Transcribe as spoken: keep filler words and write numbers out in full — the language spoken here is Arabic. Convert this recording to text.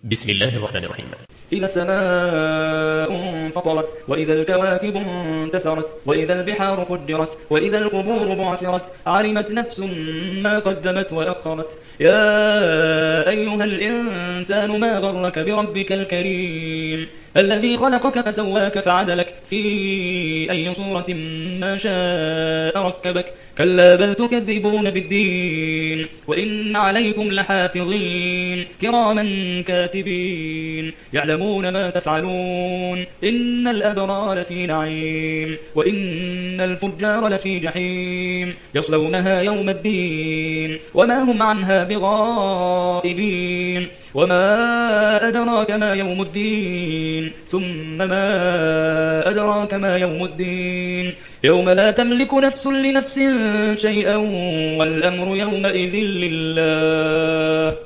بسم الله الرحمن الرحيم. إذا السماء انفطرت وإذا الكواكب انتثرت وإذا البحار فجرت وإذا القبور بعثرت علمت نفس ما قدمت وأخرت. يا أيها الإنسان ما غرك بربك الكريم الذي خلقك فسواك فعدلك في أي صورة ما شاء ركبك. كلا بل تكذبون بالدين وإن عليكم لحافظين كراما كاتبين يعلمون ما تفعلون. إن الأبرار لفي نعيم وإن الفجار لفي جحيم يصلونها يوم الدين وما هم عنها بغائبين. وما أدراك ما يوم الدين ثم ما أدراك ما يوم الدين يوم لا تملك نفس لنفس شيئا والأمر يومئذ لله.